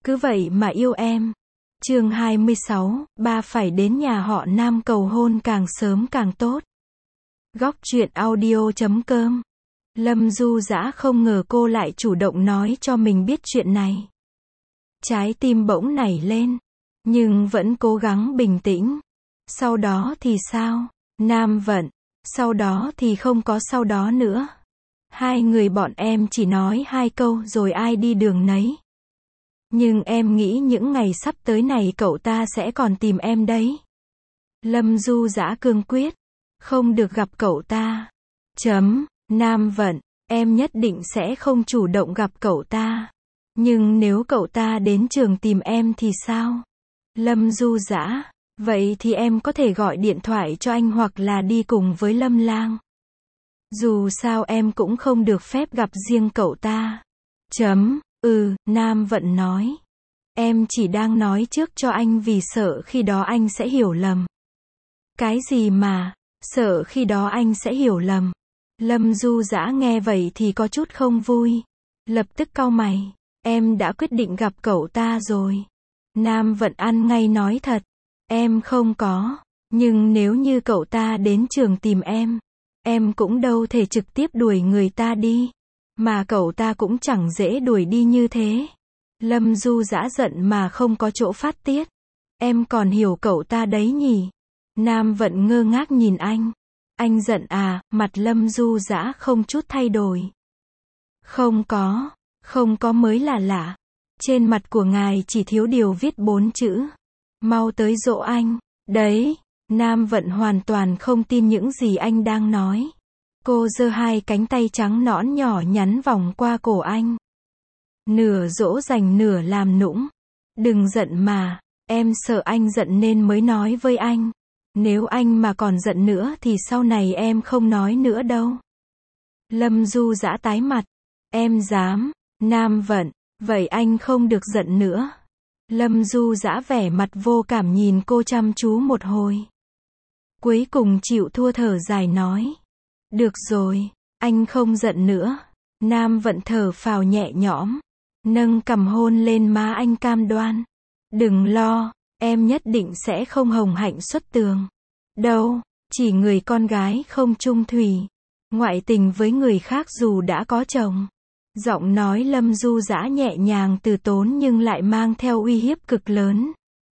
cứ vậy mà yêu em. Chương 26, ba phải đến nhà họ Nam cầu hôn càng sớm càng tốt. Góc truyện audio.com. Lâm Du Dã không ngờ cô lại chủ động nói cho mình biết chuyện này. Trái tim bỗng nảy lên, nhưng vẫn cố gắng bình tĩnh. Sau đó thì sao? Nam Vận, sau đó thì không có sau đó nữa. Hai người bọn em chỉ nói 2 câu rồi ai đi đường nấy. Nhưng em nghĩ những ngày sắp tới này cậu ta sẽ còn tìm em đấy. Lâm Du Dã cương quyết. Không được gặp cậu ta. Nam Vận, em nhất định sẽ không chủ động gặp cậu ta. Nhưng nếu cậu ta đến trường tìm em thì sao? Lâm Du Dã, vậy thì em có thể gọi điện thoại cho anh hoặc là đi cùng với Lâm Lang. Dù sao em cũng không được phép gặp riêng cậu ta. Nam Vận nói. Em chỉ đang nói trước cho anh vì sợ khi đó anh sẽ hiểu lầm. Cái gì mà, sợ khi đó anh sẽ hiểu lầm. Lâm Du Dã nghe vậy thì có chút không vui. Lập tức cau mày. Em đã quyết định gặp cậu ta rồi. Nam Vận ăn ngay nói thật. Em không có. Nhưng nếu như cậu ta đến trường tìm em cũng đâu thể trực tiếp đuổi người ta đi. Mà cậu ta cũng chẳng dễ đuổi đi như thế. Lâm Du Dã giận mà không có chỗ phát tiết. Em còn hiểu cậu ta đấy nhỉ? Nam Vận ngơ ngác nhìn anh. Anh giận à? Mặt Lâm Du Dã không chút thay đổi. Không có mới là lạ. Trên mặt của ngài chỉ thiếu điều viết 4 chữ. Mau tới dỗ anh. Đấy. Nam Vận hoàn toàn không tin những gì anh đang nói. Cô giơ 2 cánh tay trắng nõn nhỏ nhắn vòng qua cổ anh. Nửa dỗ dành nửa làm nũng. Đừng giận mà. Em sợ anh giận nên mới nói với anh. Nếu anh mà còn giận nữa thì sau này em không nói nữa đâu. Lâm Du Dã tái mặt. Em dám. Nam Vận. Vậy anh không được giận nữa. Lâm Du Dã vẻ mặt vô cảm nhìn cô chăm chú một hồi. Cuối cùng chịu thua thở dài nói. Được rồi, anh không giận nữa. Nam Vận thở phào nhẹ nhõm. Nâng cằm hôn lên má anh cam đoan. Đừng lo, em nhất định sẽ không hồng hạnh xuất tường. Đâu, chỉ người con gái không chung thủy. Ngoại tình với người khác dù đã có chồng. Giọng nói Lâm Du Dã nhẹ nhàng từ tốn nhưng lại mang theo uy hiếp cực lớn.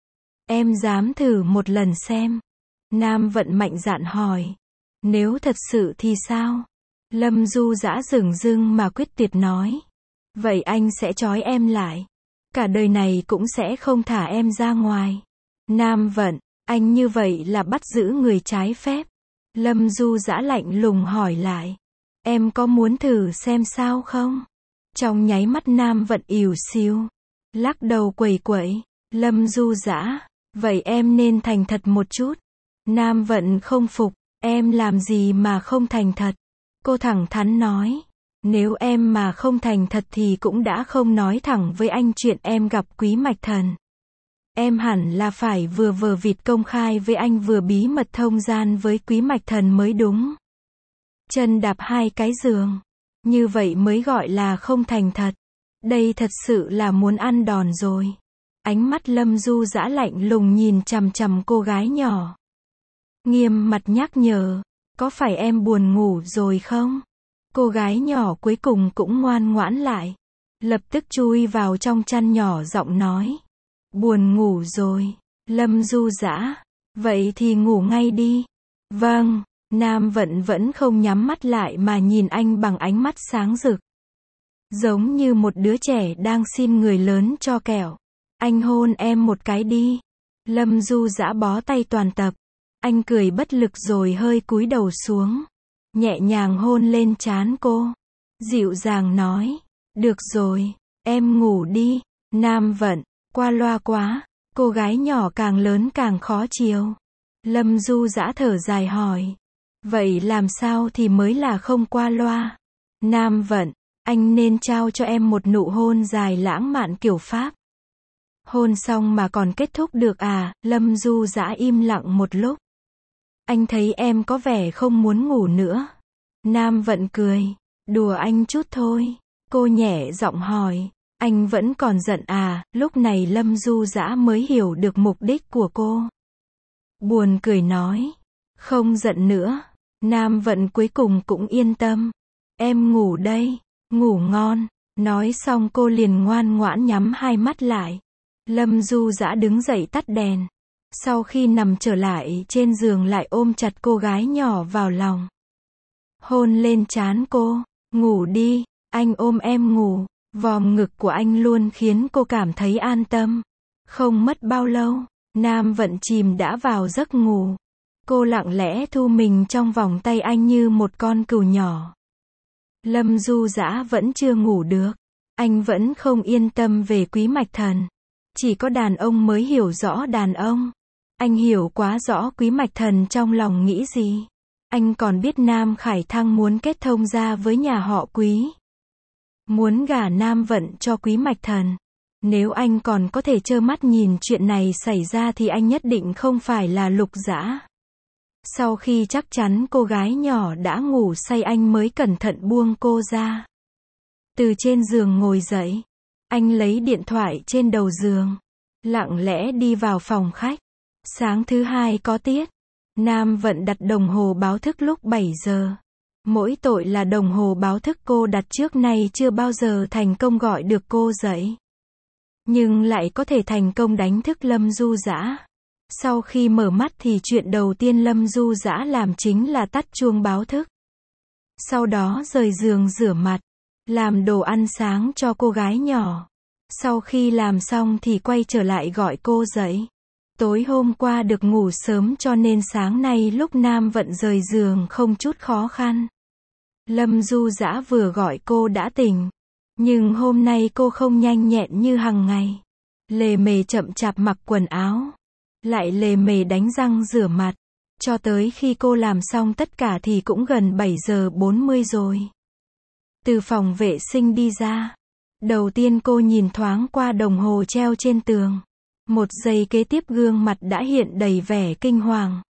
Em dám thử một lần xem. Nam Vận mạnh dạn hỏi. Nếu thật sự thì sao? Lâm Du Dã dửng dưng mà quyết tuyệt nói. Vậy anh sẽ trói em lại. Cả đời này cũng sẽ không thả em ra ngoài. Nam Vận, anh như vậy là bắt giữ người trái phép. Lâm Du Dã lạnh lùng hỏi lại. Em có muốn thử xem sao không? Trong nháy mắt Nam Vận ỉu xìu. Lắc đầu quẩy quẩy. Lâm Du Dã, vậy em nên thành thật một chút. Nam Vận không phục. Em làm gì mà không thành thật? Cô thẳng thắn nói. Nếu em mà không thành thật thì cũng đã không nói thẳng với anh chuyện em gặp Quý Mạch Thần. Em hẳn là phải vừa vờ vịt công khai với anh vừa bí mật thông gian với Quý Mạch Thần mới đúng. Chân đạp 2 cái giường. Như vậy mới gọi là không thành thật. Đây thật sự là muốn ăn đòn rồi. Ánh mắt Lâm Du Dã lạnh lùng nhìn chằm chằm cô gái nhỏ. Nghiêm mặt nhắc nhở. Có phải em buồn ngủ rồi không? Cô gái nhỏ cuối cùng cũng ngoan ngoãn lại. Lập tức chui vào trong chăn nhỏ giọng nói. Buồn ngủ rồi. Lâm Du Dã. Vậy thì ngủ ngay đi. Vâng. Nam Vận vẫn không nhắm mắt lại mà nhìn anh bằng ánh mắt sáng rực. Giống như một đứa trẻ đang xin người lớn cho kẹo. Anh hôn em một cái đi. Lâm Du Dã bó tay toàn tập. Anh cười bất lực rồi hơi cúi đầu xuống. Nhẹ nhàng hôn lên trán cô. Dịu dàng nói. Được rồi, em ngủ đi. Nam Vận, qua loa quá. Cô gái nhỏ càng lớn càng khó chiều. Lâm Du Dã thở dài hỏi. Vậy làm sao thì mới là không qua loa? Nam Vận, anh nên trao cho em một nụ hôn dài lãng mạn kiểu Pháp. Hôn xong mà còn kết thúc được à? Lâm Du Dã im lặng một lúc. Anh thấy em có vẻ không muốn ngủ nữa. Nam Vận cười. Đùa anh chút thôi. Cô nhẹ giọng hỏi. Anh vẫn còn giận à? Lúc này Lâm Du Dã mới hiểu được mục đích của cô. Buồn cười nói. Không giận nữa. Nam Vận cuối cùng cũng yên tâm. Em ngủ đây. Ngủ ngon. Nói xong cô liền ngoan ngoãn nhắm hai mắt lại. Lâm Du Dã đứng dậy tắt đèn. Sau khi nằm trở lại trên giường lại ôm chặt cô gái nhỏ vào lòng. Hôn lên trán cô. Ngủ đi. Anh ôm em ngủ. Vòm ngực của anh luôn khiến cô cảm thấy an tâm. Không mất bao lâu, Nam Vận chìm đã vào giấc ngủ. Cô lặng lẽ thu mình trong vòng tay anh như một con cừu nhỏ. Lâm Du Dã vẫn chưa ngủ được. Anh vẫn không yên tâm về Quý Mạch Thần. Chỉ có đàn ông mới hiểu rõ đàn ông. Anh hiểu quá rõ Quý Mạch Thần trong lòng nghĩ gì. Anh còn biết Nam Khải Thăng muốn kết thông gia với nhà họ Quý. Muốn gả Nam Vận cho Quý Mạch Thần. Nếu anh còn có thể trơ mắt nhìn chuyện này xảy ra thì anh nhất định không phải là Lục Dã. Sau khi chắc chắn cô gái nhỏ đã ngủ say anh mới cẩn thận buông cô ra. Từ trên giường ngồi dậy. Anh lấy điện thoại trên đầu giường. Lặng lẽ đi vào phòng khách. Sáng thứ hai có tiết. Nam Vận đặt đồng hồ báo thức lúc 7 giờ. Mỗi tội là đồng hồ báo thức cô đặt trước nay chưa bao giờ thành công gọi được cô dậy. Nhưng lại có thể thành công đánh thức Lâm Du Dã. Sau khi mở mắt thì chuyện đầu tiên Lâm Du Dã làm chính là tắt chuông báo thức. Sau đó rời giường rửa mặt, làm đồ ăn sáng cho cô gái nhỏ. Sau khi làm xong thì quay trở lại gọi cô dậy. Tối hôm qua được ngủ sớm cho nên sáng nay lúc Nam Vận rời giường không chút khó khăn. Lâm Du Dã vừa gọi cô đã tỉnh. Nhưng hôm nay cô không nhanh nhẹn như hằng ngày. Lề mề chậm chạp mặc quần áo. Lại lề mề đánh răng rửa mặt. Cho tới khi cô làm xong tất cả thì cũng gần 7 giờ 40 rồi. Từ phòng vệ sinh đi ra. Đầu tiên cô nhìn thoáng qua đồng hồ treo trên tường. Một giây kế tiếp gương mặt đã hiện đầy vẻ kinh hoàng.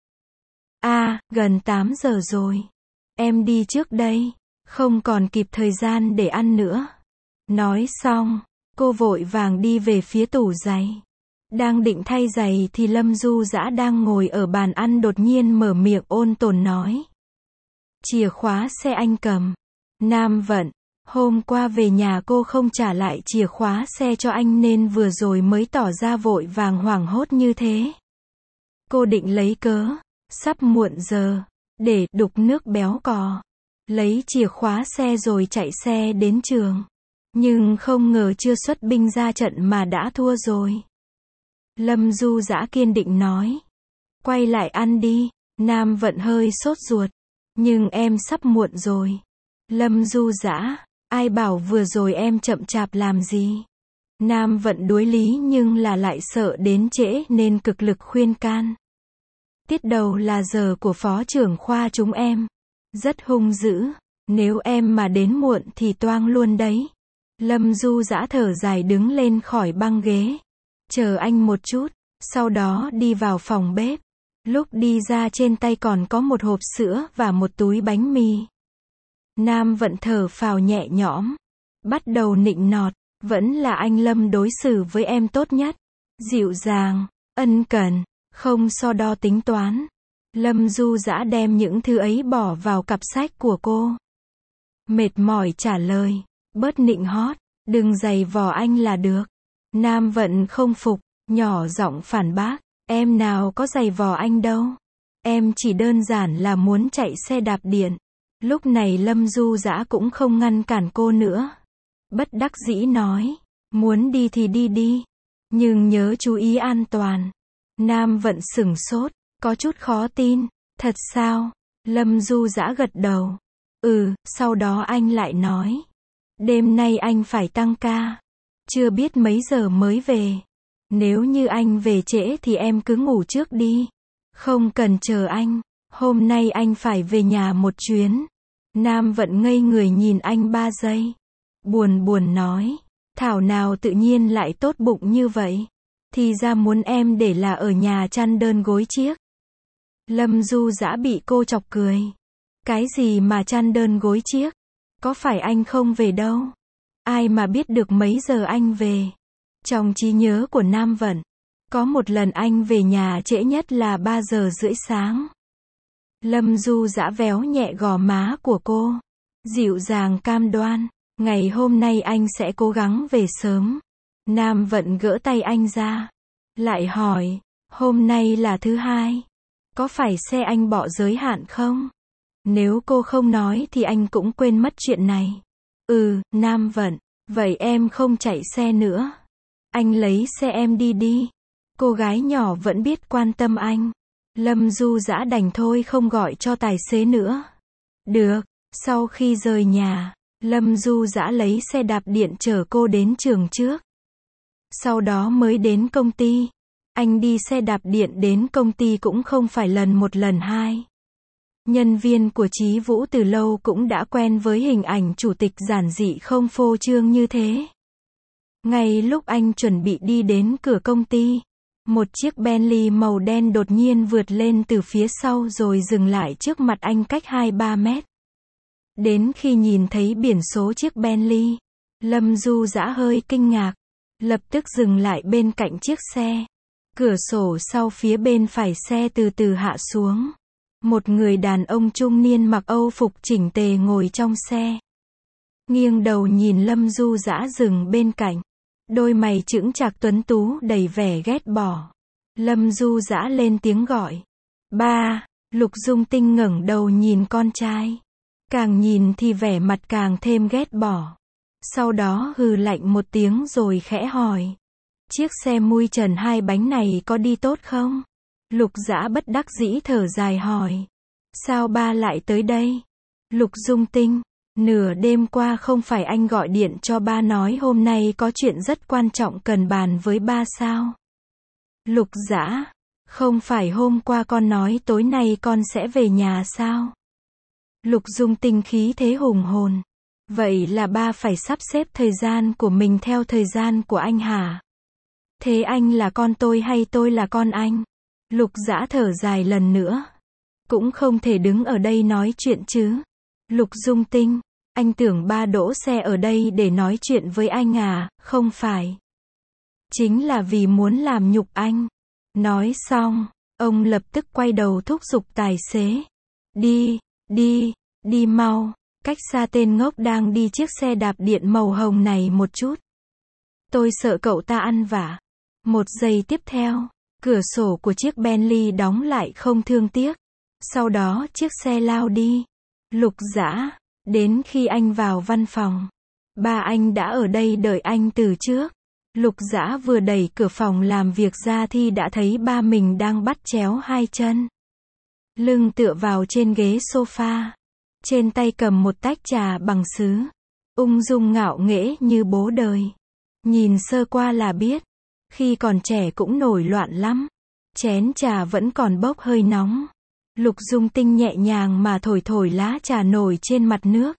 Gần 8 giờ rồi. Em đi trước đây. Không còn kịp thời gian để ăn nữa. Nói xong, cô vội vàng đi về phía tủ giày. Đang định thay giày thì Lâm Du Dã đang ngồi ở bàn ăn đột nhiên mở miệng ôn tồn nói. Chìa khóa xe anh cầm. Nam Vận, hôm qua về nhà cô không trả lại chìa khóa xe cho anh nên vừa rồi mới tỏ ra vội vàng hoảng hốt như thế. Cô định lấy cớ, sắp muộn giờ, để đục nước béo cò. Lấy chìa khóa xe rồi chạy xe đến trường. Nhưng không ngờ chưa xuất binh ra trận mà đã thua rồi. Lâm Du Dã kiên định nói. Quay lại ăn đi. Nam Vận hơi sốt ruột. Nhưng em sắp muộn rồi. Lâm Du Dã, ai bảo vừa rồi em chậm chạp làm gì. Nam Vận đối lý nhưng là lại sợ đến trễ nên cực lực khuyên can. Tiết đầu là giờ của phó trưởng khoa chúng em. Rất hung dữ. Nếu em mà đến muộn thì toang luôn đấy. Lâm Du Dã thở dài đứng lên khỏi băng ghế. Chờ anh một chút. Sau đó đi vào phòng bếp. Lúc đi ra trên tay còn có một hộp sữa và một túi bánh mì. Nam Vận thở phào nhẹ nhõm. Bắt đầu nịnh nọt. Vẫn là anh Lâm đối xử với em tốt nhất. Dịu dàng, ân cần, không so đo tính toán. Lâm Du Dã đem những thứ ấy bỏ vào cặp sách của cô. Mệt mỏi trả lời. Bớt nịnh hót. Đừng giày vò anh là được. Nam Vận không phục. Nhỏ giọng phản bác. Em nào có giày vò anh đâu. Em chỉ đơn giản là muốn chạy xe đạp điện. Lúc này Lâm Du Dã cũng không ngăn cản cô nữa. Bất đắc dĩ nói. Muốn đi thì đi đi. Nhưng nhớ chú ý an toàn. Nam Vận sửng sốt. Có chút khó tin. Thật sao? Lâm Du Dã gật đầu. Sau đó anh lại nói. Đêm nay anh phải tăng ca. Chưa biết mấy giờ mới về. Nếu như anh về trễ thì em cứ ngủ trước đi. Không cần chờ anh. Hôm nay anh phải về nhà một chuyến. Nam Vận ngây người nhìn anh 3 giây. Buồn nói. Thảo nào tự nhiên lại tốt bụng như vậy. Thì ra muốn em để là ở nhà chăn đơn gối chiếc. Lâm Du Dã bị cô chọc cười. Cái gì mà chăn đơn gối chiếc? Có phải anh không về đâu? ai mà biết được mấy giờ anh về. Trong trí nhớ của Nam Vận, có một lần anh về nhà trễ nhất là 3 giờ rưỡi sáng. Lâm Du Dã véo nhẹ gò má của cô, dịu dàng cam đoan, ngày hôm nay anh sẽ cố gắng về sớm. Nam Vận gỡ tay anh ra, lại hỏi, hôm nay là thứ hai, có phải xe anh bỏ giới hạn không? Nếu cô không nói thì anh cũng quên mất chuyện này. Nam Vận, vậy em không chạy xe nữa. Anh lấy xe em đi đi. Cô gái nhỏ vẫn biết quan tâm anh. Lâm Du Dã đành thôi không gọi cho tài xế nữa. Được, sau khi rời nhà, Lâm Du Dã lấy xe đạp điện chở cô đến trường trước. Sau đó mới đến công ty. Anh đi xe đạp điện đến công ty cũng không phải lần một lần hai. Nhân viên của Chí Vũ từ lâu cũng đã quen với hình ảnh chủ tịch giản dị không phô trương như thế. Ngay lúc anh chuẩn bị đi đến cửa công ty, một chiếc Bentley màu đen đột nhiên vượt lên từ phía sau rồi dừng lại trước mặt anh cách 2-3 mét. Đến khi nhìn thấy biển số chiếc Bentley, Lâm Du Dã hơi kinh ngạc, lập tức dừng lại bên cạnh chiếc xe. Cửa sổ sau phía bên phải xe từ từ hạ xuống. Một người đàn ông trung niên mặc Âu phục chỉnh tề ngồi trong xe. Nghiêng đầu nhìn Lâm Du Dã dừng bên cạnh. Đôi mày chững chạc tuấn tú đầy vẻ ghét bỏ. Lâm Du Dã lên tiếng gọi. Ba, Lục Dung Tinh ngẩng đầu nhìn con trai. Càng nhìn thì vẻ mặt càng thêm ghét bỏ. Sau đó hừ lạnh một tiếng rồi khẽ hỏi. Chiếc xe mui trần 2 bánh này có đi tốt không? Lục Dã bất đắc dĩ thở dài hỏi. Sao ba lại tới đây? Lục Dung Tinh, nửa đêm qua không phải anh gọi điện cho ba nói hôm nay có chuyện rất quan trọng cần bàn với ba sao? Lục Dã, không phải hôm qua con nói tối nay con sẽ về nhà sao? Lục Dung Tinh khí thế hùng hồn. Vậy là ba phải sắp xếp thời gian của mình theo thời gian của anh hả? Thế anh là con tôi hay tôi là con anh? Lục Dã thở dài lần nữa. Cũng không thể đứng ở đây nói chuyện chứ. Lục Dung Tinh, anh tưởng ba đỗ xe ở đây để nói chuyện với anh à? Không phải. Chính là vì muốn làm nhục anh. Nói xong, ông lập tức quay đầu thúc giục tài xế. Đi mau, cách xa tên ngốc đang đi chiếc xe đạp điện màu hồng này một chút. Tôi sợ cậu ta ăn vạ. Một giây tiếp theo, cửa sổ của chiếc Bentley đóng lại không thương tiếc. Sau đó chiếc xe lao đi. Lục Dã, đến khi anh vào văn phòng, ba anh đã ở đây đợi anh từ trước. Lục Dã vừa đẩy cửa phòng làm việc ra thì đã thấy ba mình đang bắt chéo hai chân. Lưng tựa vào trên ghế sofa. Trên tay cầm một tách trà bằng sứ. Ung dung ngạo nghễ như bố đời. Nhìn sơ qua là biết. Khi còn trẻ cũng nổi loạn lắm. Chén trà vẫn còn bốc hơi nóng. Lục Dung Tinh nhẹ nhàng mà thổi lá trà nổi trên mặt nước.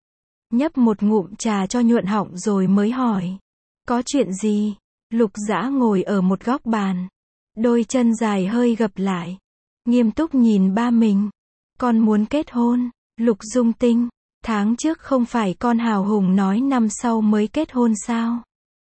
Nhấp một ngụm trà cho nhuận họng rồi mới hỏi. Có chuyện gì? Lục Dã ngồi ở một góc bàn. Đôi chân dài hơi gập lại. Nghiêm túc nhìn ba mình. Con muốn kết hôn. Lục Dung Tinh, tháng trước không phải con hào hùng nói năm sau mới kết hôn sao?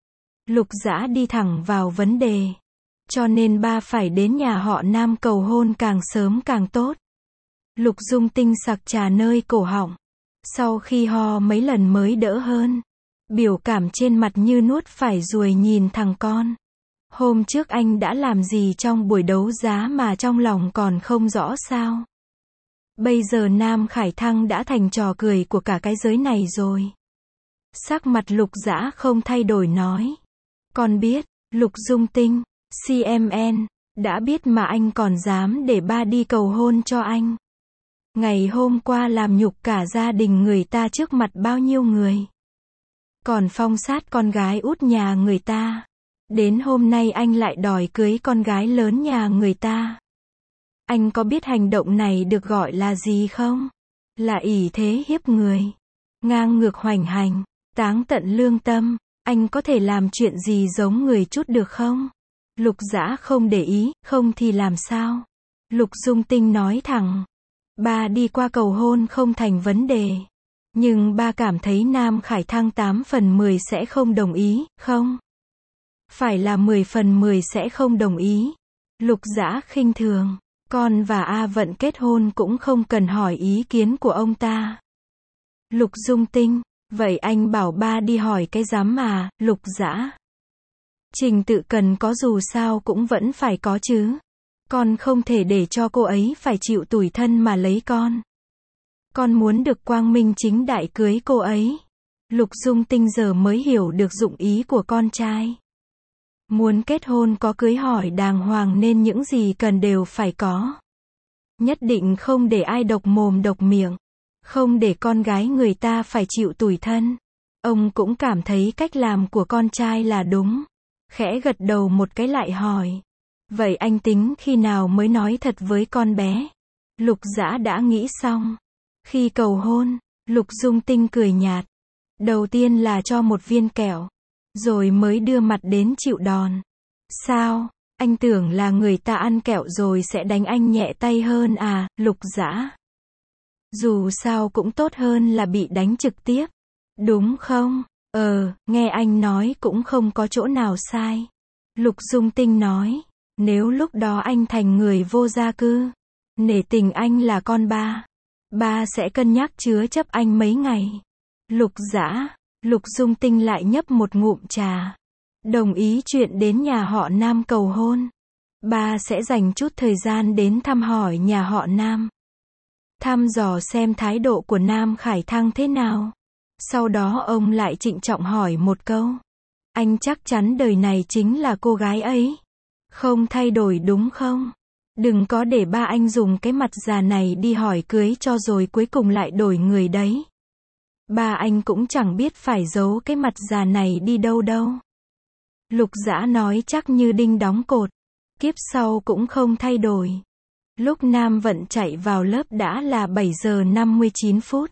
Lục Dã đi thẳng vào vấn đề. Cho nên ba phải đến nhà họ Nam cầu hôn càng sớm càng tốt. Lục Dung Tinh sặc trà nơi cổ họng. Sau khi ho mấy lần mới đỡ hơn. Biểu cảm trên mặt như nuốt phải ruồi nhìn thằng con. Hôm trước anh đã làm gì trong buổi đấu giá mà trong lòng còn không rõ sao? Bây giờ Nam Khải Thăng đã thành trò cười của cả cái giới này rồi. Sắc mặt Lục Dã không thay đổi nói. Con biết, Lục Dung Tinh, CMN, đã biết mà anh còn dám để ba đi cầu hôn cho anh. Ngày hôm qua làm nhục cả gia đình người ta trước mặt bao nhiêu người. Còn phong sát con gái út nhà người ta. Đến hôm nay anh lại đòi cưới con gái lớn nhà người ta. Anh có biết hành động này được gọi là gì không? Là ỷ thế hiếp người. Ngang ngược hoành hành. Táng tận lương tâm. Anh có thể làm chuyện gì giống người chút được không? Lục Dã không để ý, không thì làm sao? Lục Dung Tinh nói thẳng. Ba đi qua cầu hôn không thành vấn đề. Nhưng ba cảm thấy Nam Khải Thăng 8 phần 10 sẽ không đồng ý, không? Phải là 10 phần 10 sẽ không đồng ý. Lục Dã khinh thường. Con và A Vận kết hôn cũng không cần hỏi ý kiến của ông ta. Lục Dung Tinh. Vậy anh bảo ba đi hỏi cái dám mà, Lục Dã. Trình tự cần có dù sao cũng vẫn phải có chứ. Con không thể để cho cô ấy phải chịu tủi thân mà lấy con. Con muốn được quang minh chính đại cưới cô ấy. Lục Dung Tinh giờ mới hiểu được dụng ý của con trai. Muốn kết hôn có cưới hỏi đàng hoàng nên những gì cần đều phải có. Nhất định không để ai độc mồm độc miệng. Không để con gái người ta phải chịu tủi thân. Ông cũng cảm thấy cách làm của con trai là đúng. Khẽ gật đầu một cái lại hỏi. Vậy anh tính khi nào mới nói thật với con bé? Lục Dã đã nghĩ xong. Khi cầu hôn, Lục Dung Tinh cười nhạt. Đầu tiên là cho một viên kẹo. Rồi mới đưa mặt đến chịu đòn. Sao? Anh tưởng là người ta ăn kẹo rồi sẽ đánh anh nhẹ tay hơn à, Lục Dã? Dù sao cũng tốt hơn là bị đánh trực tiếp. Đúng không? Nghe anh nói cũng không có chỗ nào sai. Lục Dung Tinh nói. Nếu lúc đó anh thành người vô gia cư, nể tình anh là con ba, ba sẽ cân nhắc chứa chấp anh mấy ngày. Lục Dã. Lục Dung Tinh lại nhấp một ngụm trà. Đồng ý chuyện đến nhà họ Nam cầu hôn. Ba sẽ dành chút thời gian đến thăm hỏi nhà họ Nam. Thăm dò xem thái độ của Nam Khải Thăng thế nào. Sau đó ông lại trịnh trọng hỏi một câu. Anh chắc chắn đời này chính là cô gái ấy. Không thay đổi đúng không? Đừng có để ba anh dùng cái mặt già này đi hỏi cưới cho rồi cuối cùng lại đổi người đấy. Ba anh cũng chẳng biết phải giấu cái mặt già này đi đâu đâu. Lục Dã nói chắc như đinh đóng cột. Kiếp sau cũng không thay đổi. Lúc Nam Vận chạy vào lớp đã là 7 giờ 59 phút.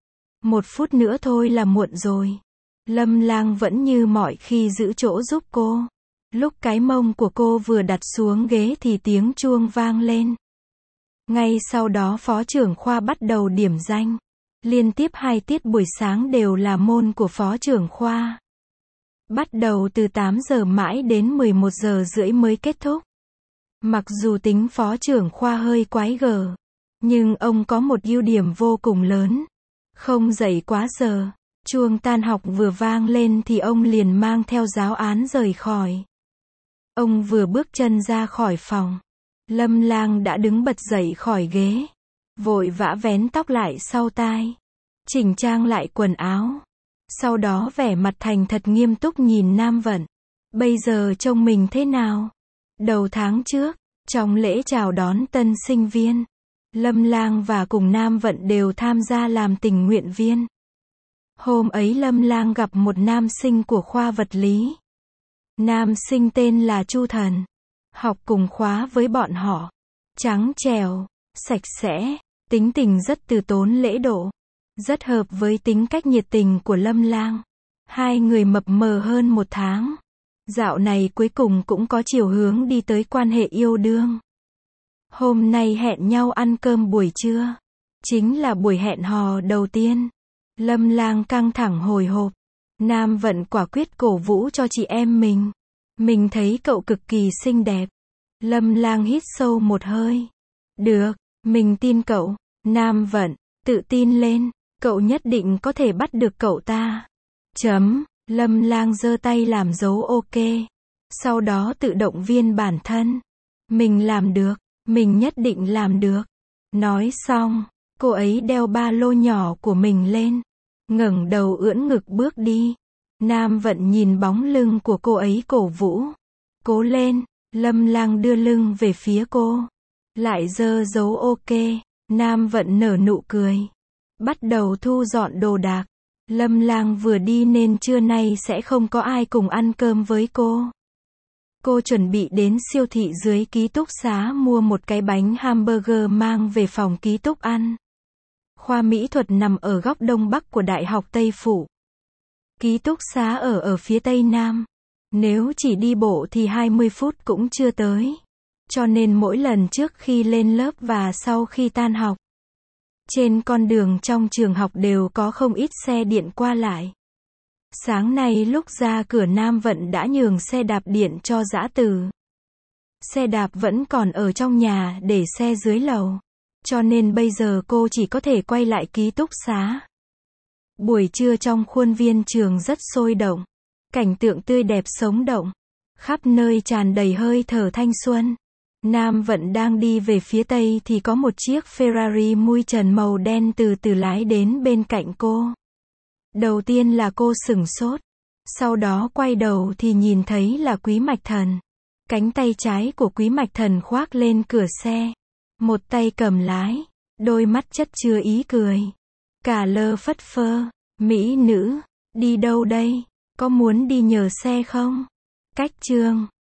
1 phút nữa thôi là muộn rồi. Lâm Lang vẫn như mọi khi giữ chỗ giúp cô. Lúc cái mông của cô vừa đặt xuống ghế thì tiếng chuông vang lên. Ngay sau đó phó trưởng khoa bắt đầu điểm danh. Liên tiếp 2 tiết buổi sáng đều là môn của phó trưởng khoa. Bắt đầu từ 8 giờ mãi đến 11 giờ rưỡi mới kết thúc. Mặc dù tính phó trưởng khoa hơi quái gở, nhưng ông có một ưu điểm vô cùng lớn. Không dậy quá giờ. Chuông tan học vừa vang lên thì ông liền mang theo giáo án rời khỏi. Ông vừa bước chân ra khỏi phòng. Lâm Lang đã đứng bật dậy khỏi ghế. Vội vã vén tóc lại sau tai. Chỉnh trang lại quần áo. Sau đó vẻ mặt thành thật nghiêm túc nhìn Nam Vận. Bây giờ trông mình thế nào? Đầu tháng trước, trong lễ chào đón tân sinh viên, Lâm Lang và cùng Nam Vận đều tham gia làm tình nguyện viên. Hôm ấy Lâm Lang gặp một nam sinh của khoa vật lý. Nam sinh tên là Chu Thần. Học cùng khóa với bọn họ. Trắng trẻo, sạch sẽ, tính tình rất từ tốn lễ độ. Rất hợp với tính cách nhiệt tình của Lâm Lang. Hai người mập mờ hơn 1 tháng. Dạo này cuối cùng cũng có chiều hướng đi tới quan hệ yêu đương. Hôm nay hẹn nhau ăn cơm buổi trưa. Chính là buổi hẹn hò đầu tiên. Lâm Lang căng thẳng hồi hộp. Nam Vận quả quyết cổ vũ cho chị em mình. Mình thấy cậu cực kỳ xinh đẹp. Lâm Lang hít sâu một hơi. Được, mình tin cậu. Nam Vận, tự tin lên. Cậu nhất định có thể bắt được cậu ta. Lâm Lang giơ tay làm dấu ok. Sau đó tự động viên bản thân. Mình làm được. Mình nhất định làm được. Nói xong, cô ấy đeo ba lô nhỏ của mình lên. Ngẩng đầu ưỡn ngực bước đi. Nam Vận nhìn bóng lưng của cô ấy cổ vũ. Cố lên. Lâm Lang đưa lưng về phía cô. Lại giơ dấu ok. Nam Vận nở nụ cười. Bắt đầu thu dọn đồ đạc. Lâm Lang vừa đi nên trưa nay sẽ không có ai cùng ăn cơm với cô. Cô chuẩn bị đến siêu thị dưới ký túc xá mua một cái bánh hamburger mang về phòng ký túc ăn. Khoa mỹ thuật nằm ở góc đông bắc của Đại học Tây Phủ. Ký túc xá ở phía tây nam. Nếu chỉ đi bộ thì 20 phút cũng chưa tới. Cho nên mỗi lần trước khi lên lớp và sau khi tan học, Trên con đường trong trường học đều có không ít xe điện qua lại. Sáng nay lúc ra cửa Nam Vận đã nhường xe đạp điện cho Dã Từ. Xe đạp vẫn còn ở trong nhà để xe dưới lầu. Cho nên bây giờ cô chỉ có thể quay lại ký túc xá. Buổi trưa trong khuôn viên trường rất sôi động. Cảnh tượng tươi đẹp sống động. Khắp nơi tràn đầy hơi thở thanh xuân. Nam Vận đang đi về phía tây thì có một chiếc Ferrari mui trần màu đen từ từ lái đến bên cạnh cô. Đầu tiên là cô sửng sốt. Sau đó quay đầu thì nhìn thấy là Quý Mạch Thần. Cánh tay trái của Quý Mạch Thần khoác lên cửa xe. Một tay cầm lái. Đôi mắt chất chứa ý cười. Cả lơ phất phơ. Mỹ nữ. Đi đâu đây? Có muốn đi nhờ xe không? Cách trường.